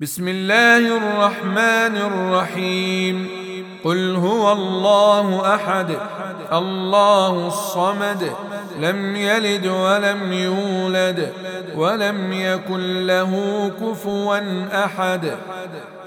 بسم الله الرحمن الرحيم. قل هو الله أحد الله الصمد لم يلد ولم يولد ولم يكن له كفوا أحد.